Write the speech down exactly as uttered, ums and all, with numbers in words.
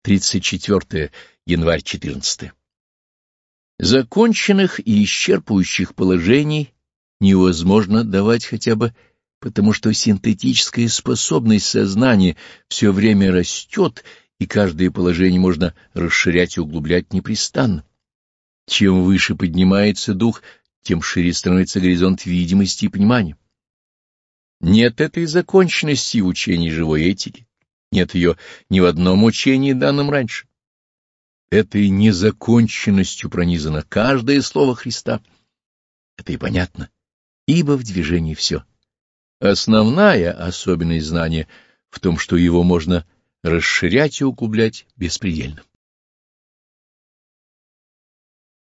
тридцать четвёртое январь четырнадцатое. Законченных и исчерпывающих положений невозможно давать хотя бы потому, что синтетическая способность сознания все время растет, и каждое положение можно расширять и углублять непрестанно. Чем выше поднимается дух, тем шире становится горизонт видимости и понимания. Нет этой законченности в учении живой этики, нет ее ни в одном учении, данном раньше. Этой незаконченностью пронизано каждое слово Христа. Это и понятно, ибо в движении все. Основная особенность знания в том, что его можно расширять и углублять беспредельно.